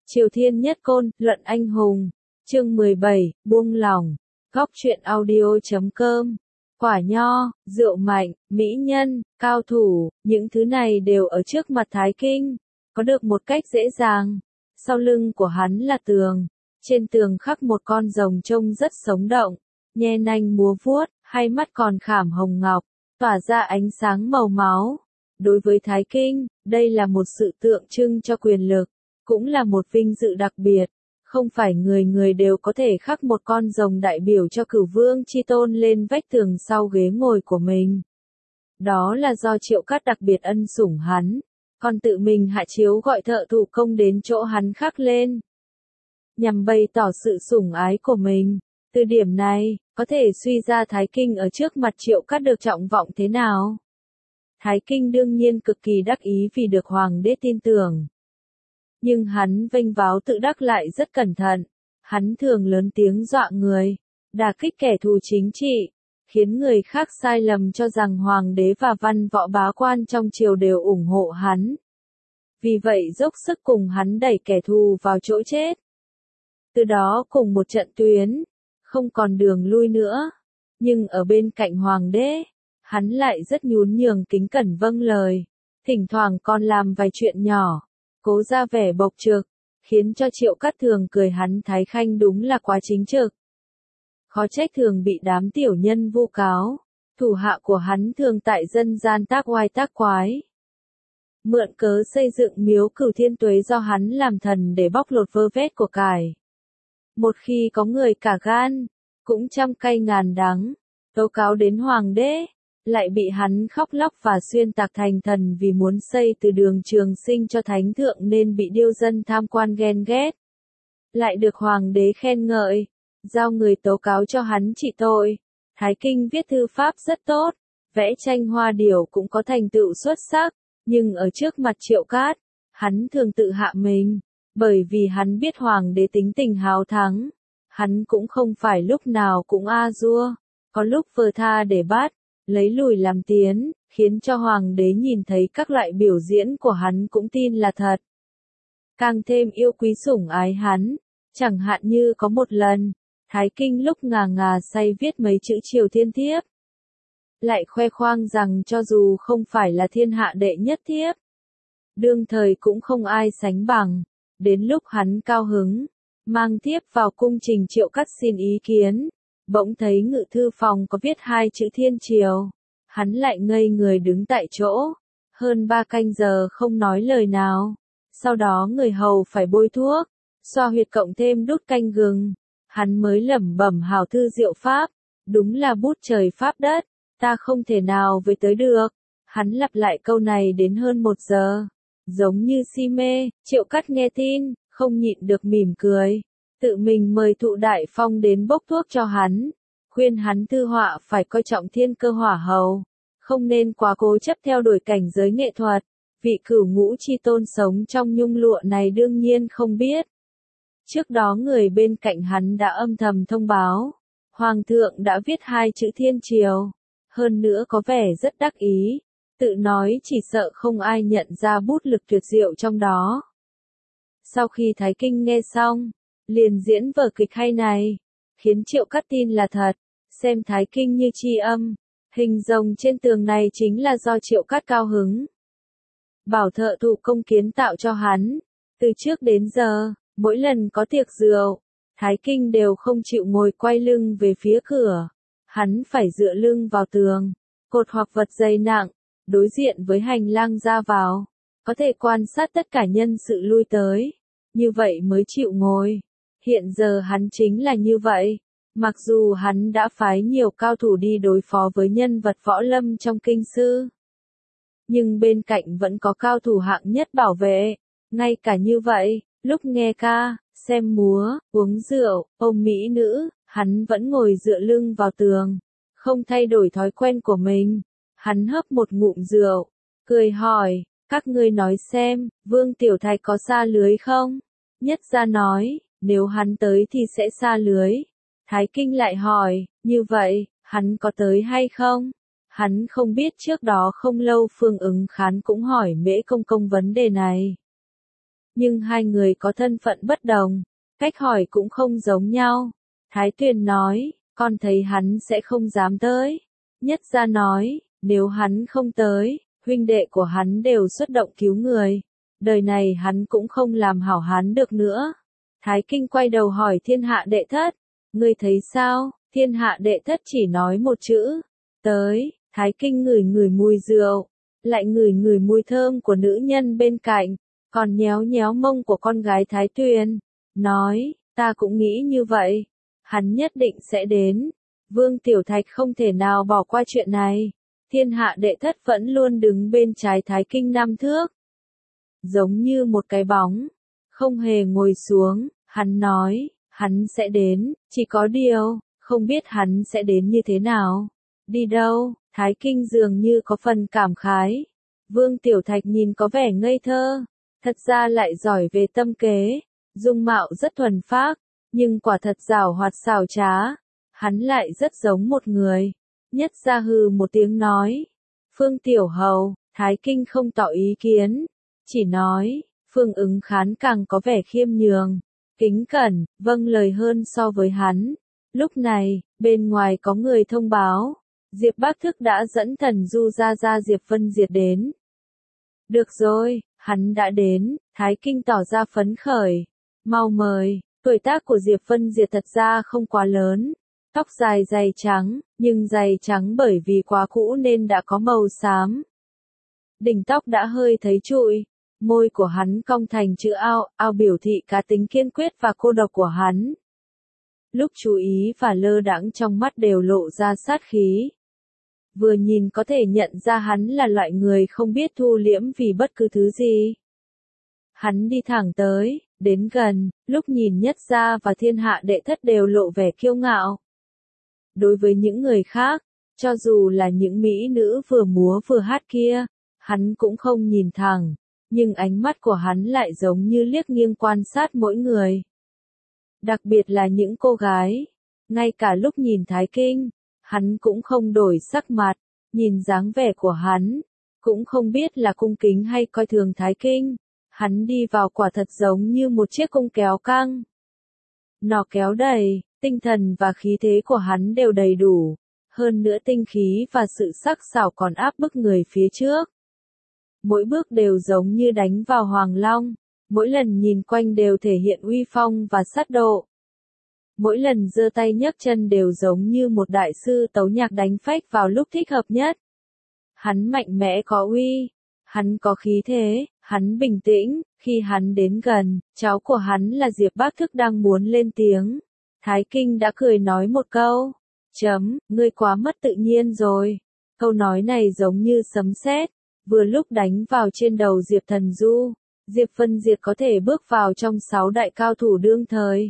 Triều Thiên Nhất Côn, Luận Anh Hùng. Chương 17, buông lỏng. Góc truyện audio.com. Quả nho, rượu mạnh, mỹ nhân, cao thủ, những thứ này đều ở trước mặt Thái Kinh, có được một cách dễ dàng. Sau lưng của hắn là tường, trên tường khắc một con rồng trông rất sống động, nhe nanh múa vuốt, hai mắt còn khảm hồng ngọc, tỏa ra ánh sáng màu máu. Đối với Thái Kinh, đây là một sự tượng trưng cho quyền lực, cũng là một vinh dự đặc biệt. Không phải người người đều có thể khắc một con rồng đại biểu cho Cửu Vương Chi Tôn lên vách tường sau ghế ngồi của mình. Đó là do Triệu Cát đặc biệt ân sủng hắn, còn tự mình hạ chiếu gọi thợ thủ công đến chỗ hắn khắc lên, nhằm bày tỏ sự sủng ái của mình. Từ điểm này, có thể suy ra Thái Kinh ở trước mặt Triệu Cát được trọng vọng thế nào. Thái Kinh đương nhiên cực kỳ đắc ý vì được hoàng đế tin tưởng. Nhưng hắn vênh váo tự đắc lại rất cẩn thận, hắn thường lớn tiếng dọa người, đả kích kẻ thù chính trị, khiến người khác sai lầm cho rằng hoàng đế và văn võ bá quan trong triều đều ủng hộ hắn. Vì vậy dốc sức cùng hắn đẩy kẻ thù vào chỗ chết. Từ đó cùng một trận tuyến, không còn đường lui nữa. Nhưng ở bên cạnh hoàng đế, hắn lại rất nhún nhường kính cẩn vâng lời, thỉnh thoảng còn làm vài chuyện nhỏ, cố ra vẻ bộc trực, khiến cho Triệu Cát thường cười hắn Thái Khanh đúng là quá chính trực. Khó trách thường bị đám tiểu nhân vu cáo, thủ hạ của hắn thường tại dân gian tác oai tác quái. Mượn cớ xây dựng miếu Cửu Thiên Tuế do hắn làm thần để bóc lột vơ vét của cải. Một khi có người cả gan, cũng trăm cay ngàn đắng, tố cáo đến hoàng đế, lại bị hắn khóc lóc và xuyên tạc thành thần vì muốn xây từ đường Trường Sinh cho thánh thượng nên bị điêu dân tham quan ghen ghét. Lại được hoàng đế khen ngợi, giao người tố cáo cho hắn trị tội. Thái Kinh viết thư pháp rất tốt, vẽ tranh hoa điểu cũng có thành tựu xuất sắc, nhưng ở trước mặt Triệu Cát, hắn thường tự hạ mình, bởi vì hắn biết hoàng đế tính tình háo thắng, hắn cũng không phải lúc nào cũng a dua, có lúc vờ tha để bắt, lấy lùi làm tiến, khiến cho hoàng đế nhìn thấy các loại biểu diễn của hắn cũng tin là thật. Càng thêm yêu quý sủng ái hắn, chẳng hạn như có một lần, Thái Kinh lúc ngà ngà say viết mấy chữ Triều Thiên Thiếp. Lại khoe khoang rằng cho dù không phải là thiên hạ đệ nhất thiếp, đương thời cũng không ai sánh bằng. Đến lúc hắn cao hứng, mang thiếp vào cung trình Triệu Cát xin ý kiến, bỗng thấy ngự thư phòng có viết hai chữ Thiên Triều. Hắn lại ngây người đứng tại chỗ, hơn 3 canh giờ không nói lời nào. Sau đó người hầu phải bôi thuốc, xoa huyệt cộng thêm đút canh gừng. Hắn mới lẩm bẩm hào thư diệu pháp, đúng là bút trời pháp đất, ta không thể nào với tới được. Hắn lặp lại câu này đến hơn 1 giờ, giống như si mê. Triệu Cát nghe tin, không nhịn được mỉm cười, tự mình mời Thụ Đại Phong đến bốc thuốc cho hắn, khuyên hắn thư họa phải coi trọng thiên cơ hỏa hầu, không nên quá cố chấp theo đuổi cảnh giới nghệ thuật. Vị Cửu Ngũ Chi Tôn sống trong nhung lụa này đương nhiên không biết. Trước đó người bên cạnh hắn đã âm thầm thông báo, Hoàng thượng đã viết hai chữ Thiên Triều, hơn nữa có vẻ rất đắc ý, tự nói chỉ sợ không ai nhận ra bút lực tuyệt diệu trong đó. Sau khi Thái Kinh nghe xong, liền diễn vở kịch hay này, khiến Triệu Cát tin là thật, xem Thái Kinh như tri âm, hình rồng trên tường này chính là do Triệu Cát cao hứng. Bảo thợ thủ công kiến tạo cho hắn, từ trước đến giờ, mỗi lần có tiệc rượu, Thái Kinh đều không chịu ngồi quay lưng về phía cửa, hắn phải dựa lưng vào tường, cột hoặc vật dày nặng, đối diện với hành lang ra vào, có thể quan sát tất cả nhân sự lui tới, như vậy mới chịu ngồi. Hiện giờ hắn chính là như vậy, mặc dù hắn đã phái nhiều cao thủ đi đối phó với nhân vật võ lâm trong kinh sư, nhưng bên cạnh vẫn có cao thủ hạng nhất bảo vệ. Ngay cả như vậy, lúc nghe ca, xem múa, uống rượu, ôm mỹ nữ, hắn vẫn ngồi dựa lưng vào tường, không thay đổi thói quen của mình. Hắn hớp một ngụm rượu, cười hỏi, các ngươi nói xem, Vương Tiểu Thạch có sa lưới không? Nhất gia nói, nếu hắn tới thì sẽ sa lưới. Thái Kinh lại hỏi, như vậy, hắn có tới hay không? Hắn không biết trước đó không lâu Phương Ứng Khán cũng hỏi Mễ Công Công vấn đề này. nhưng hai người có thân phận bất đồng, cách hỏi cũng không giống nhau. Thái Tuyền nói, con thấy hắn sẽ không dám tới. Nhất Gia nói, nếu hắn không tới, huynh đệ của hắn đều xuất động cứu người. Đời này hắn cũng không làm hảo hán được nữa. Thái Kinh quay đầu hỏi Thiên Hạ Đệ Thất, ngươi thấy sao? Thiên Hạ Đệ Thất chỉ nói một chữ, tới. Thái Kinh ngửi ngửi mùi rượu, lại ngửi ngửi mùi thơm của nữ nhân bên cạnh, còn nhéo nhéo mông của con gái Thái Tuyền, nói, ta cũng nghĩ như vậy, hắn nhất định sẽ đến. Vương Tiểu Thạch không thể nào bỏ qua chuyện này. Thiên Hạ Đệ Thất vẫn luôn đứng bên trái Thái Kinh 5 thước, giống như một cái bóng, không hề ngồi xuống. Hắn nói, hắn sẽ đến, chỉ có điều, không biết hắn sẽ đến như thế nào, đi đâu. Thái Kinh dường như có phần cảm khái. Vương Tiểu Thạch nhìn có vẻ ngây thơ, thật ra lại giỏi về tâm kế, dung mạo rất thuần phác, nhưng quả thật giảo hoạt xảo trá. Hắn lại rất giống một người. Nhất Gia hừ một tiếng nói, Phương Tiểu Hầu. Thái Kinh không tỏ ý kiến, chỉ nói, Phương Ứng Khán càng có vẻ khiêm nhường, kính cẩn, vâng lời hơn so với hắn. Lúc này, bên ngoài có người thông báo, Diệp Bác Thức đã dẫn Thần Du ra Diệp Vân Diệt đến. Được rồi, hắn đã đến. Thái Kinh tỏ ra phấn khởi, mau mời. Tuổi tác của Diệp Vân Diệt thật ra không quá lớn, tóc dài dày trắng, nhưng dày trắng bởi vì quá cũ nên đã có màu xám. Đỉnh tóc đã hơi thấy trụi, môi của hắn cong thành chữ ao, ao biểu thị cá tính kiên quyết và cô độc của hắn. Lúc chú ý và lơ đãng trong mắt đều lộ ra sát khí. Vừa nhìn có thể nhận ra hắn là loại người không biết thu liễm vì bất cứ thứ gì. Hắn đi thẳng tới, đến gần, lúc nhìn Nhất Gia và Thiên Hạ Đệ Thất đều lộ vẻ kiêu ngạo. Đối với những người khác, cho dù là những mỹ nữ vừa múa vừa hát kia, hắn cũng không nhìn thẳng, nhưng ánh mắt của hắn lại giống như liếc nghiêng quan sát mỗi người. Đặc biệt là những cô gái, ngay cả lúc nhìn Thái Kinh, hắn cũng không đổi sắc mặt, nhìn dáng vẻ của hắn, cũng không biết là cung kính hay coi thường Thái Kinh. Hắn đi vào quả thật giống như một chiếc cung kéo căng. Nó kéo đầy, tinh thần và khí thế của hắn đều đầy đủ, hơn nữa tinh khí và sự sắc sảo còn áp bức người phía trước. Mỗi bước đều giống như đánh vào hoàng long, mỗi lần nhìn quanh đều thể hiện uy phong và sát độ. Mỗi lần giơ tay nhấc chân đều giống như một đại sư tấu nhạc đánh phách vào lúc thích hợp nhất. Hắn mạnh mẽ có uy, hắn có khí thế, hắn bình tĩnh. Khi hắn đến gần, cháu của hắn là Diệp Bác Thức đang muốn lên tiếng. Thái Kinh đã cười nói một câu, ngươi quá mất tự nhiên rồi. Câu nói này giống như sấm sét, vừa lúc đánh vào trên đầu Diệp Thần Du. Diệp Vân Diệt có thể bước vào trong 6 đại cao thủ đương thời.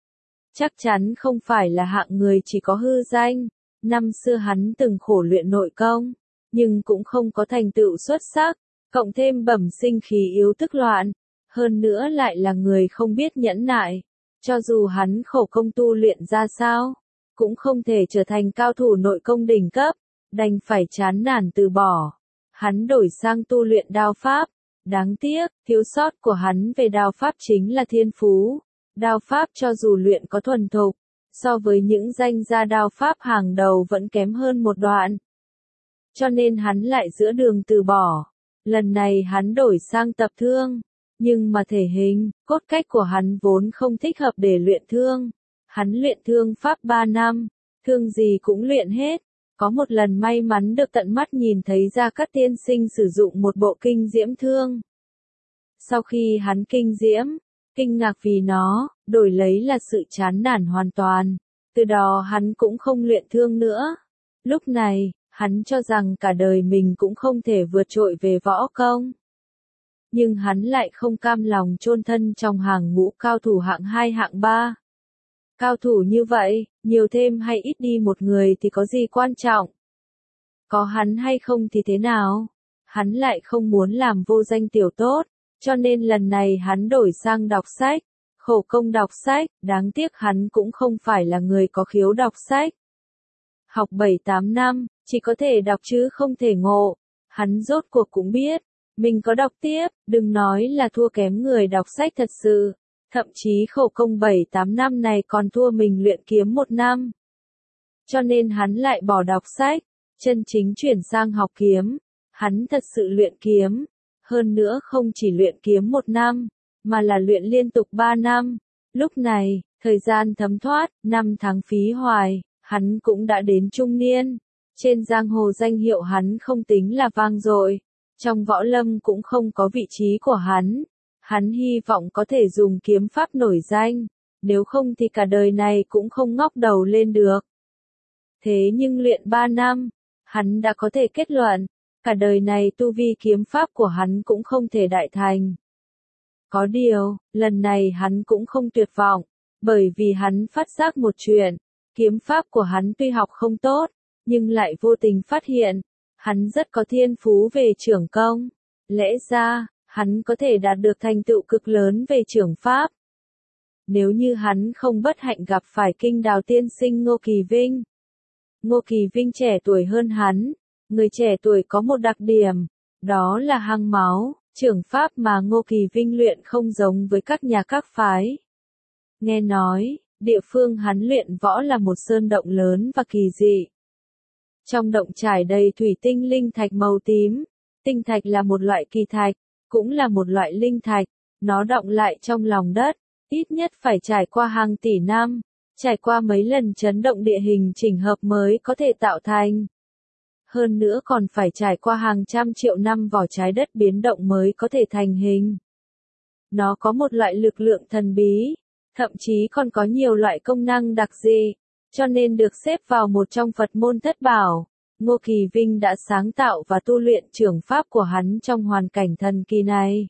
Chắc chắn không phải là hạng người chỉ có hư danh. Năm xưa hắn từng khổ luyện nội công, nhưng cũng không có thành tựu xuất sắc, cộng thêm bẩm sinh khí yếu tức loạn, hơn nữa lại là người không biết nhẫn nại. Cho dù hắn khổ công tu luyện ra sao, cũng không thể trở thành cao thủ nội công đỉnh cấp, đành phải chán nản từ bỏ. Hắn đổi sang tu luyện đao pháp. Đáng tiếc, thiếu sót của hắn về đao pháp chính là thiên phú. Đao pháp cho dù luyện có thuần thục, so với những danh gia đao pháp hàng đầu vẫn kém hơn một đoạn. Cho nên hắn lại giữa đường từ bỏ. Lần này hắn đổi sang tập thương, nhưng mà thể hình, cốt cách của hắn vốn không thích hợp để luyện thương. Hắn luyện thương pháp 3 năm, thương gì cũng luyện hết. Có một lần may mắn được tận mắt nhìn thấy Gia Cát tiên sinh sử dụng một bộ kinh diễm thương. Sau khi hắn kinh diễm, kinh ngạc vì nó, đổi lấy là sự chán nản hoàn toàn. Từ đó hắn cũng không luyện thương nữa. Lúc này, hắn cho rằng cả đời mình cũng không thể vượt trội về võ công. Nhưng hắn lại không cam lòng chôn thân trong hàng ngũ cao thủ hạng 2 hạng 3. Cao thủ như vậy, nhiều thêm hay ít đi một người thì có gì quan trọng? Có hắn hay không thì thế nào? Hắn lại không muốn làm vô danh tiểu tốt, cho nên lần này hắn đổi sang đọc sách, khổ công đọc sách, đáng tiếc hắn cũng không phải là người có khiếu đọc sách. Học 7-8 năm, chỉ có thể đọc chứ không thể ngộ, hắn rốt cuộc cũng biết, Mình có đọc tiếp, đừng nói là thua kém người đọc sách thật sự. Thậm chí khổ công 7-8 năm này còn thua mình luyện kiếm 1 năm. Cho nên hắn lại bỏ đọc sách, chân chính chuyển sang học kiếm. Hắn thật sự luyện kiếm. Hơn nữa không chỉ luyện kiếm 1 năm, mà là luyện liên tục 3 năm. Lúc này, thời gian thấm thoát, 5 tháng phí hoài, hắn cũng đã đến trung niên. Trên giang hồ danh hiệu hắn không tính là vang dội. Trong võ lâm cũng không có vị trí của hắn. Hắn hy vọng có thể dùng kiếm pháp nổi danh, nếu không thì cả đời này cũng không ngóc đầu lên được. Thế nhưng luyện 3 năm, hắn đã có thể kết luận, cả đời này tu vi kiếm pháp của hắn cũng không thể đại thành. Có điều, lần này hắn cũng không tuyệt vọng, bởi vì hắn phát giác một chuyện, kiếm pháp của hắn tuy học không tốt, nhưng lại vô tình phát hiện, hắn rất có thiên phú về chưởng công. Lẽ ra, hắn có thể đạt được thành tựu cực lớn về chưởng pháp. Nếu như hắn không bất hạnh gặp phải kinh đào tiên sinh Ngô Kỳ Vinh. Ngô Kỳ Vinh trẻ tuổi hơn hắn, người trẻ tuổi có một đặc điểm, đó là hăng máu, chưởng pháp mà Ngô Kỳ Vinh luyện không giống với các phái. Nghe nói, địa phương hắn luyện võ là một sơn động lớn và kỳ dị. Trong động trải đầy thủy tinh linh thạch màu tím, tinh thạch là một loại kỳ thạch, cũng là một loại linh thạch, nó đọng lại trong lòng đất, ít nhất phải trải qua hàng tỷ năm, trải qua mấy lần chấn động địa hình chỉnh hợp mới có thể tạo thành. Hơn nữa còn phải trải qua hàng trăm triệu năm vỏ trái đất biến động mới có thể thành hình. Nó có một loại lực lượng thần bí, thậm chí còn có nhiều loại công năng đặc dị, cho nên được xếp vào một trong Phật môn thất bảo. Ngô Kỳ Vinh đã sáng tạo và tu luyện chưởng pháp của hắn trong hoàn cảnh thần kỳ này.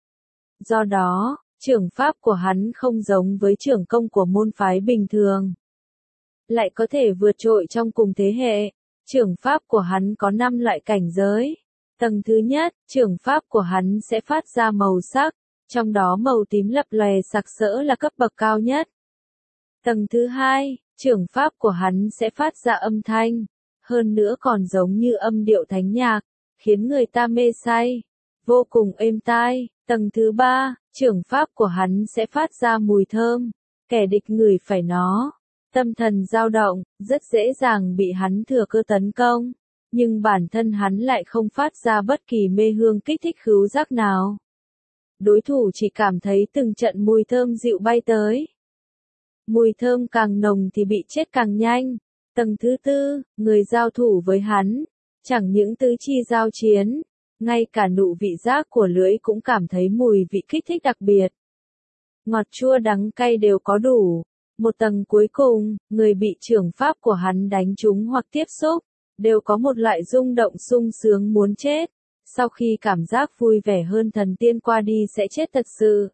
Do đó, chưởng pháp của hắn không giống với chưởng công của môn phái bình thường. Lại có thể vượt trội trong cùng thế hệ, chưởng pháp của hắn có 5 loại cảnh giới. Tầng thứ nhất, chưởng pháp của hắn sẽ phát ra màu sắc, trong đó màu tím lập lòe sặc sỡ là cấp bậc cao nhất. Tầng thứ hai, chưởng pháp của hắn sẽ phát ra âm thanh, hơn nữa còn giống như âm điệu thánh nhạc, khiến người ta mê say, vô cùng êm tai. Tầng thứ ba, chưởng pháp của hắn sẽ phát ra mùi thơm, kẻ địch ngửi phải nó, tâm thần dao động, rất dễ dàng bị hắn thừa cơ tấn công, nhưng bản thân hắn lại không phát ra bất kỳ mê hương kích thích khứu giác nào. Đối thủ chỉ cảm thấy từng trận mùi thơm dịu bay tới. Mùi thơm càng nồng thì bị chết càng nhanh. Tầng thứ tư, người giao thủ với hắn, chẳng những tứ chi giao chiến, ngay cả nụ vị giác của lưỡi cũng cảm thấy mùi vị kích thích đặc biệt. Ngọt chua đắng cay đều có đủ. Một tầng cuối cùng, người bị chưởng pháp của hắn đánh trúng hoặc tiếp xúc, đều có một loại rung động sung sướng muốn chết. Sau khi cảm giác vui vẻ hơn thần tiên qua đi sẽ chết thật sự.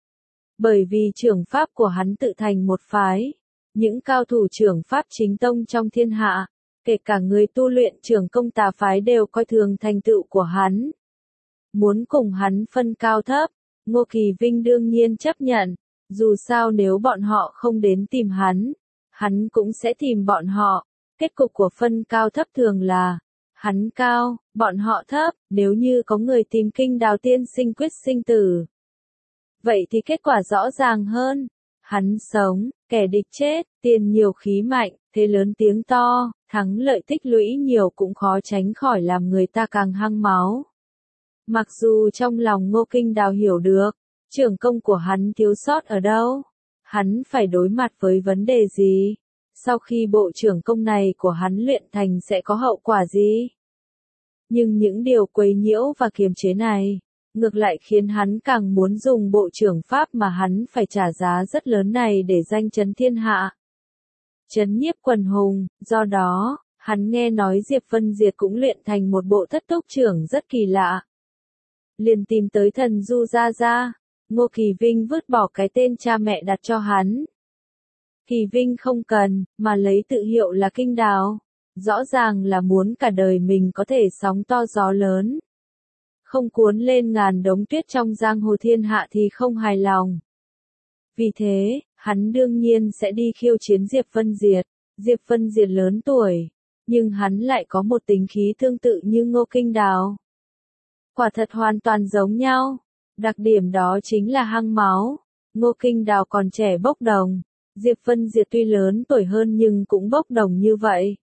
Bởi vì chưởng pháp của hắn tự thành một phái. Những cao thủ chưởng pháp chính tông trong thiên hạ, kể cả người tu luyện chưởng công tà phái đều coi thường thành tựu của hắn. Muốn cùng hắn phân cao thấp, Ngô Kỳ Vinh đương nhiên chấp nhận, dù sao nếu bọn họ không đến tìm hắn cũng sẽ tìm bọn họ. Kết cục của phân cao thấp thường là, hắn cao, bọn họ thấp, nếu như có người tìm kinh đào tiên sinh quyết sinh tử. Vậy thì kết quả rõ ràng hơn. Hắn sống, kẻ địch chết, tiền nhiều khí mạnh, thế lớn tiếng to, thắng lợi tích lũy nhiều cũng khó tránh khỏi làm người ta càng hăng máu. Mặc dù trong lòng Ngô Kinh Đào hiểu được, chưởng công của hắn thiếu sót ở đâu, hắn phải đối mặt với vấn đề gì, sau khi bộ chưởng công này của hắn luyện thành sẽ có hậu quả gì. Nhưng những điều quấy nhiễu và kiềm chế này, ngược lại khiến hắn càng muốn dùng bộ chưởng pháp mà hắn phải trả giá rất lớn này để danh chấn thiên hạ. Chấn nhiếp quần hùng, do đó, hắn nghe nói Diệp Vân Diệt cũng luyện thành một bộ thất túc chưởng rất kỳ lạ. Liền tìm tới thần Du Gia Gia, Ngô Kỳ Vinh vứt bỏ cái tên cha mẹ đặt cho hắn. Kỳ Vinh không cần, mà lấy tự hiệu là Kinh Đào. Rõ ràng là muốn cả đời mình có thể sóng to gió lớn. Không cuốn lên ngàn đống tuyết trong giang hồ thiên hạ thì không hài lòng. Vì thế, hắn đương nhiên sẽ đi khiêu chiến Diệp Vân Diệt. Diệp Vân Diệt lớn tuổi, nhưng hắn lại có một tính khí tương tự như Ngô Kinh Đào. Quả thật hoàn toàn giống nhau. Đặc điểm đó chính là hăng máu. Ngô Kinh Đào còn trẻ bốc đồng. Diệp Vân Diệt tuy lớn tuổi hơn nhưng cũng bốc đồng như vậy.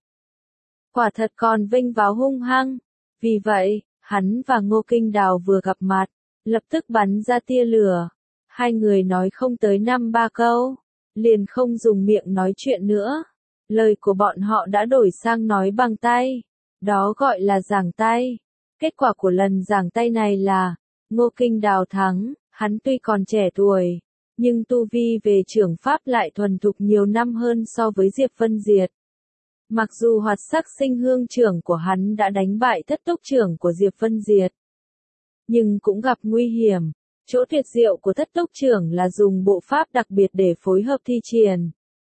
Quả thật còn vênh váo hung hăng. Vì vậy, hắn và Ngô Kinh Đào vừa gặp mặt, lập tức bắn ra tia lửa. Hai người nói không tới 5-3 câu, liền không dùng miệng nói chuyện nữa. Lời của bọn họ đã đổi sang nói bằng tay. Đó gọi là giằng tay. Kết quả của lần giằng tay này là, Ngô Kinh Đào thắng, hắn tuy còn trẻ tuổi, nhưng tu vi về trưởng pháp lại thuần thục nhiều năm hơn so với Diệp Vân Diệt. Mặc dù hoạt sắc sinh hương trưởng của hắn đã đánh bại thất túc trưởng của Diệp Vân Diệt, nhưng cũng gặp nguy hiểm. Chỗ tuyệt diệu của thất túc trưởng là dùng bộ pháp đặc biệt để phối hợp thi triển.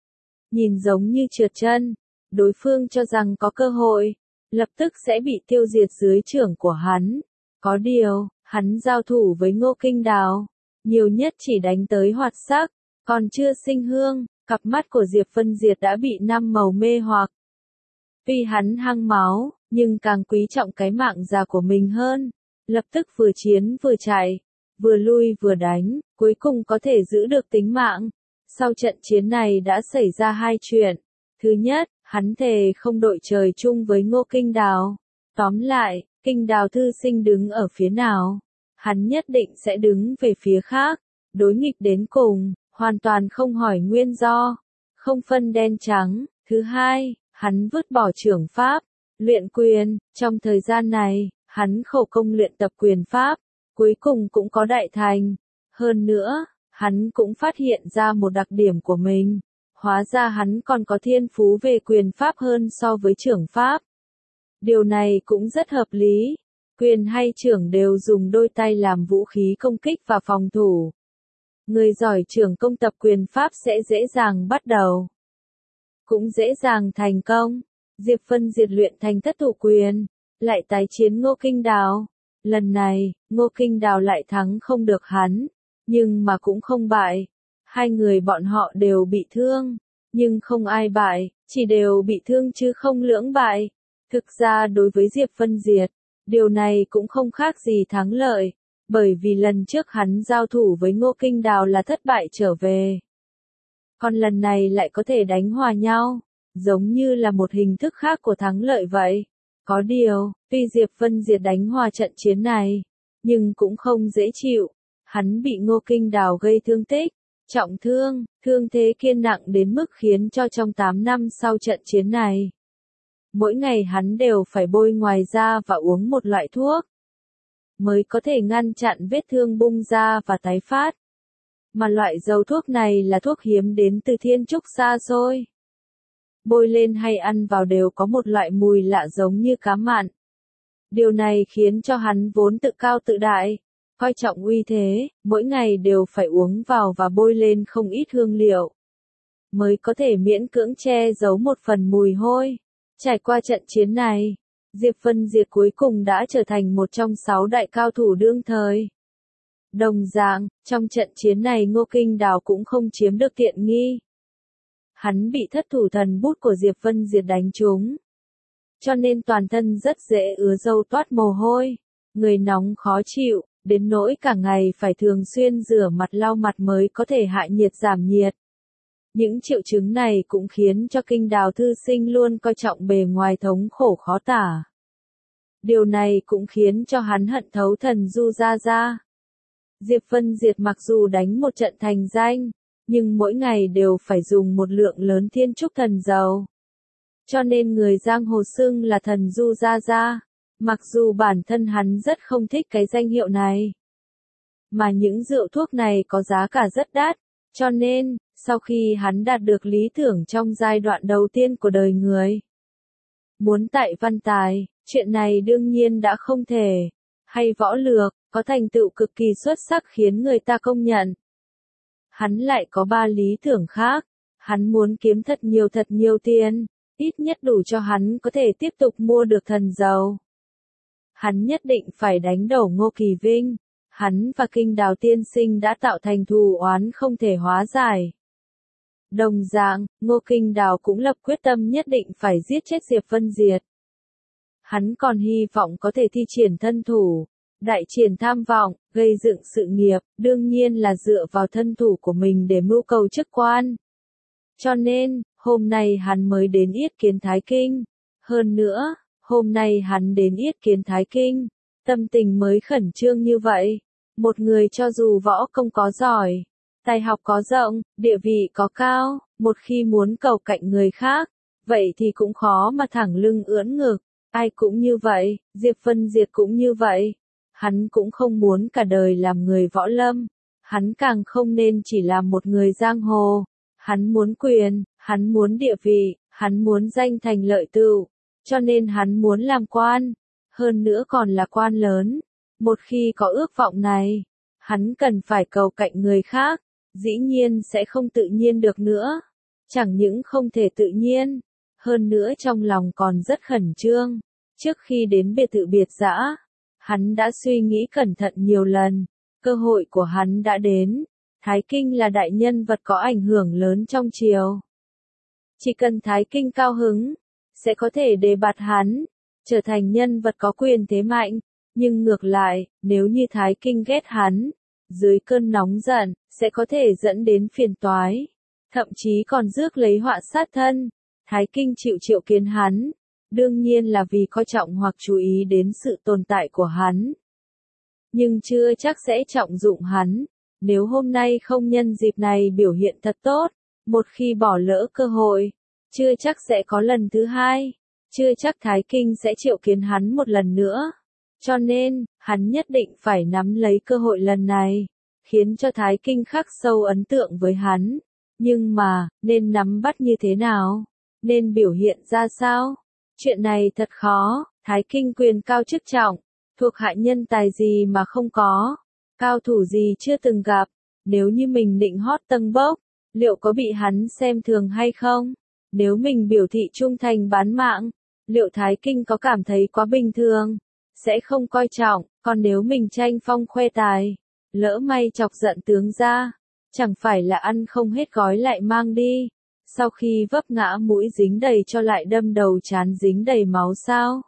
Nhìn giống như trượt chân, đối phương cho rằng có cơ hội, lập tức sẽ bị tiêu diệt dưới trưởng của hắn. Có điều, hắn giao thủ với Ngô Kinh Đào, nhiều nhất chỉ đánh tới hoạt sắc, còn chưa sinh hương, cặp mắt của Diệp Vân Diệt đã bị năm màu mê hoặc. Tuy hắn hăng máu, nhưng càng quý trọng cái mạng già của mình hơn, lập tức vừa chiến vừa chạy, vừa lui vừa đánh, cuối cùng có thể giữ được tính mạng. Sau trận chiến này đã xảy ra hai chuyện. Thứ nhất, hắn thề không đội trời chung với Ngô Kinh Đào. Tóm lại, Kinh Đào thư sinh đứng ở phía nào, hắn nhất định sẽ đứng về phía khác, đối nghịch đến cùng, hoàn toàn không hỏi nguyên do, không phân đen trắng. Thứ hai, hắn vứt bỏ trưởng pháp, luyện quyền. Trong thời gian này, hắn khổ công luyện tập quyền pháp, cuối cùng cũng có đại thành. Hơn nữa, hắn cũng phát hiện ra một đặc điểm của mình. Hóa ra hắn còn có thiên phú về quyền pháp hơn so với trưởng pháp. Điều này cũng rất hợp lý. Quyền hay trưởng đều dùng đôi tay làm vũ khí công kích và phòng thủ. Người giỏi trưởng công tập quyền pháp sẽ dễ dàng bắt đầu, cũng dễ dàng thành công. Diệp Vân Diệt luyện thành thất thủ quyền, lại tái chiến Ngô Kinh Đào. Lần này, Ngô Kinh Đào lại thắng không được hắn, nhưng mà cũng không bại. Hai người bọn họ đều bị thương, nhưng không ai bại, chỉ đều bị thương chứ không lưỡng bại. Thực ra đối với Diệp Vân Diệt, điều này cũng không khác gì thắng lợi, bởi vì lần trước hắn giao thủ với Ngô Kinh Đào là thất bại trở về. Còn lần này lại có thể đánh hòa nhau, giống như là một hình thức khác của thắng lợi vậy. Có điều, tuy Diệp Vân Diệt đánh hòa trận chiến này, nhưng cũng không dễ chịu. Hắn bị Ngô Kinh Đào gây thương tích, trọng thương, thương thế kiên nặng đến mức khiến cho trong 8 năm sau trận chiến này, mỗi ngày hắn đều phải bôi ngoài da và uống một loại thuốc, mới có thể ngăn chặn vết thương bung ra và tái phát. Mà loại dầu thuốc này là thuốc hiếm đến từ thiên trúc xa xôi. Bôi lên hay ăn vào đều có một loại mùi lạ giống như cá mặn. Điều này khiến cho hắn vốn tự cao tự đại, coi trọng uy thế, mỗi ngày đều phải uống vào và bôi lên không ít hương liệu, mới có thể miễn cưỡng che giấu một phần mùi hôi. Trải qua trận chiến này, Diệp Vân Diệt cuối cùng đã trở thành một trong 6 đại cao thủ đương thời. Đồng dạng, trong trận chiến này Ngô Kinh Đào cũng không chiếm được tiện nghi. Hắn bị thất thủ thần bút của Diệp Vân Diệt đánh trúng, cho nên toàn thân rất dễ ứa râu toát mồ hôi, người nóng khó chịu, đến nỗi cả ngày phải thường xuyên rửa mặt lau mặt mới có thể hạ nhiệt giảm nhiệt. Những triệu chứng này cũng khiến cho Kinh Đào thư sinh luôn coi trọng bề ngoài thống khổ khó tả. Điều này cũng khiến cho hắn hận thấu thần Du Gia Gia. Diệp Vân Diệt mặc dù đánh một trận thành danh, nhưng mỗi ngày đều phải dùng một lượng lớn thiên trúc thần dầu. Cho nên người giang hồ xưng là thần Du Gia Gia, mặc dù bản thân hắn rất không thích cái danh hiệu này. Mà những rượu thuốc này có giá cả rất đắt, cho nên, sau khi hắn đạt được lý tưởng trong giai đoạn đầu tiên của đời người, muốn tại văn tài, chuyện này đương nhiên đã không thể, hay võ lược, có thành tựu cực kỳ xuất sắc khiến người ta công nhận. Hắn lại có 3 lý tưởng khác, hắn muốn kiếm thật nhiều tiền, ít nhất đủ cho hắn có thể tiếp tục mua được thần dầu. Hắn nhất định phải đánh đổ Ngô Kỳ Vinh, hắn và Kinh Đào tiên sinh đã tạo thành thù oán không thể hóa giải. Đồng dạng, Ngô Kinh Đào cũng lập quyết tâm nhất định phải giết chết Diệp Vân Diệt. Hắn còn hy vọng có thể thi triển thân thủ, đại triển tham vọng, gây dựng sự nghiệp, đương nhiên là dựa vào thân thủ của mình để mưu cầu chức quan. Cho nên, hôm nay hắn mới đến yết kiến Thái Kinh. Hơn nữa, hôm nay hắn đến yết kiến Thái Kinh, tâm tình mới khẩn trương như vậy. Một người cho dù võ công có giỏi, tài học có rộng, địa vị có cao, một khi muốn cầu cạnh người khác, vậy thì cũng khó mà thẳng lưng ưỡn ngực. Ai cũng như vậy, Diệp Vân Diệt cũng như vậy. Hắn cũng không muốn cả đời làm người võ lâm. Hắn càng không nên chỉ làm một người giang hồ. Hắn muốn quyền, hắn muốn địa vị, hắn muốn danh thành lợi tựu. Cho nên hắn muốn làm quan. Hơn nữa còn là quan lớn. Một khi có ước vọng này, hắn cần phải cầu cạnh người khác. Dĩ nhiên sẽ không tự nhiên được nữa. Chẳng những không thể tự nhiên, hơn nữa trong lòng còn rất khẩn trương. Trước khi đến biệt thự biệt dã, hắn đã suy nghĩ cẩn thận nhiều lần, cơ hội của hắn đã đến. Thái Kinh là đại nhân vật có ảnh hưởng lớn trong triều. Chỉ cần Thái Kinh cao hứng, sẽ có thể đề bạt hắn, trở thành nhân vật có quyền thế mạnh. Nhưng ngược lại, nếu như Thái Kinh ghét hắn, dưới cơn nóng giận, sẽ có thể dẫn đến phiền toái. Thậm chí còn rước lấy họa sát thân. Thái Kinh chịu triệu kiến hắn, đương nhiên là vì coi trọng hoặc chú ý đến sự tồn tại của hắn. Nhưng chưa chắc sẽ trọng dụng hắn. Nếu hôm nay không nhân dịp này biểu hiện thật tốt, một khi bỏ lỡ cơ hội, chưa chắc sẽ có lần thứ hai, chưa chắc Thái Kinh sẽ triệu kiến hắn một lần nữa. Cho nên, hắn nhất định phải nắm lấy cơ hội lần này, khiến cho Thái Kinh khắc sâu ấn tượng với hắn. Nhưng mà, nên nắm bắt như thế nào? Nên biểu hiện ra sao? Chuyện này thật khó. Thái Kinh quyền cao chức trọng, thuộc hạ nhân tài gì mà không có, cao thủ gì chưa từng gặp. Nếu như mình định hót tâng bốc, liệu có bị hắn xem thường hay không? Nếu mình biểu thị trung thành bán mạng, liệu Thái Kinh có cảm thấy quá bình thường? Sẽ không coi trọng. Còn nếu mình tranh phong khoe tài, lỡ may chọc giận tướng gia, chẳng phải là ăn không hết gói lại mang đi. Sau khi vấp ngã mũi dính đầy cho lại đâm đầu trán dính đầy máu sao?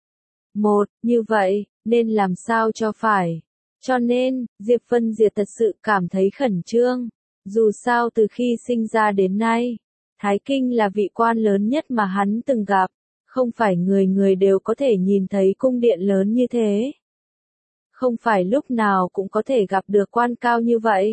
Như vậy, nên làm sao cho phải. Cho nên, Diệp Vân Diệt thật sự cảm thấy khẩn trương. Dù sao từ khi sinh ra đến nay, Thái Kinh là vị quan lớn nhất mà hắn từng gặp. Không phải người người đều có thể nhìn thấy cung điện lớn như thế. Không phải lúc nào cũng có thể gặp được quan cao như vậy.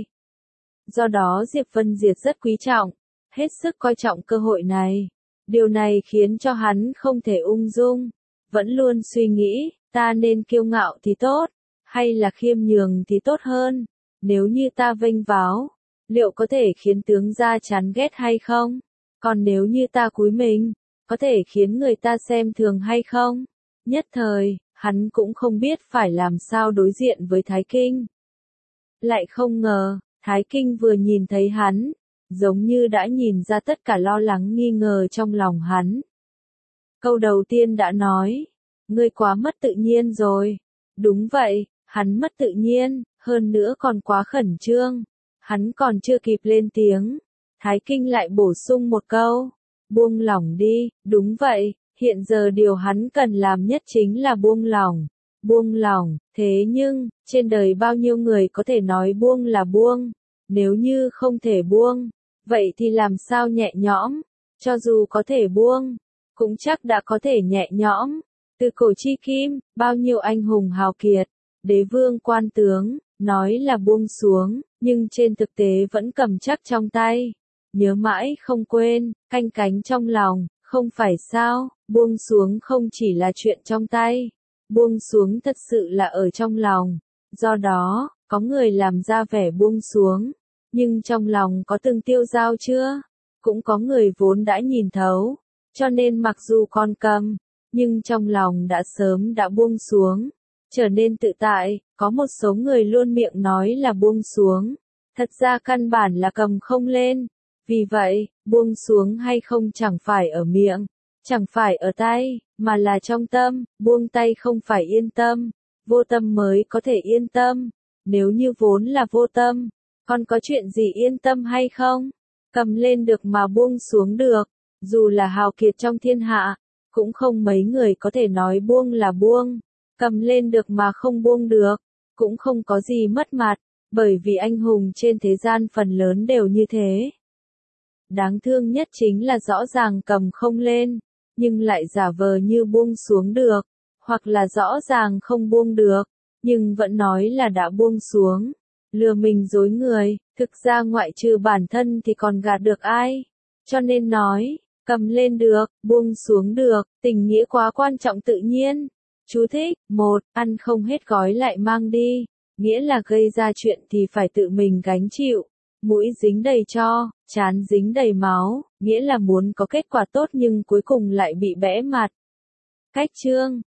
Do đó Diệp Vân Diệt rất quý trọng, hết sức coi trọng cơ hội này. Điều này khiến cho hắn không thể ung dung, vẫn luôn suy nghĩ, ta nên kiêu ngạo thì tốt, hay là khiêm nhường thì tốt hơn. Nếu như ta vênh váo, liệu có thể khiến tướng gia chán ghét hay không? Còn nếu như ta cúi mình, có thể khiến người ta xem thường hay không? Nhất thời, hắn cũng không biết phải làm sao đối diện với Thái Kinh. Lại không ngờ, Thái Kinh vừa nhìn thấy hắn, giống như đã nhìn ra tất cả lo lắng nghi ngờ trong lòng hắn. Câu đầu tiên đã nói, ngươi quá mất tự nhiên rồi. Đúng vậy, hắn mất tự nhiên, hơn nữa còn quá khẩn trương. Hắn còn chưa kịp lên tiếng, Thái Kinh lại bổ sung một câu, buông lỏng đi. Đúng vậy, hiện giờ điều hắn cần làm nhất chính là buông lỏng. Buông lỏng, thế nhưng, trên đời bao nhiêu người có thể nói buông là buông. Nếu như không thể buông, vậy thì làm sao nhẹ nhõm? Cho dù có thể buông, cũng chắc đã có thể nhẹ nhõm. Từ cổ chi kim, bao nhiêu anh hùng hào kiệt, đế vương quan tướng, nói là buông xuống, nhưng trên thực tế vẫn cầm chắc trong tay. Nhớ mãi không quên, canh cánh trong lòng, không phải sao? Buông xuống không chỉ là chuyện trong tay, buông xuống thật sự là ở trong lòng. Do đó, có người làm ra vẻ buông xuống, nhưng trong lòng có từng tiêu dao chưa? Cũng có người vốn đã nhìn thấu, cho nên mặc dù còn cầm, nhưng trong lòng đã buông xuống, trở nên tự tại. Có một số người luôn miệng nói là buông xuống, thật ra căn bản là cầm không lên. Vì vậy, buông xuống hay không chẳng phải ở miệng, chẳng phải ở tay, mà là trong tâm. Buông tay không phải yên tâm, vô tâm mới có thể yên tâm. Nếu như vốn là vô tâm, còn có chuyện gì yên tâm hay không? Cầm lên được mà buông xuống được, dù là hào kiệt trong thiên hạ, cũng không mấy người có thể nói buông là buông. cầm lên được mà không buông được, cũng không có gì mất mặt, bởi vì anh hùng trên thế gian phần lớn đều như thế. Đáng thương nhất chính là rõ ràng cầm không lên, nhưng lại giả vờ như buông xuống được, hoặc là rõ ràng không buông được, nhưng vẫn nói là đã buông xuống, lừa mình dối người, thực ra ngoại trừ bản thân thì còn gạt được ai. Cho nên nói, cầm lên được, buông xuống được, tình nghĩa quá quan trọng tự nhiên. Chú thích, 1. Ăn không hết gói lại mang đi, nghĩa là gây ra chuyện thì phải tự mình gánh chịu. Mũi dính đầy tro, trán dính đầy máu, nghĩa là muốn có kết quả tốt nhưng cuối cùng lại bị bẽ mặt. Cách chương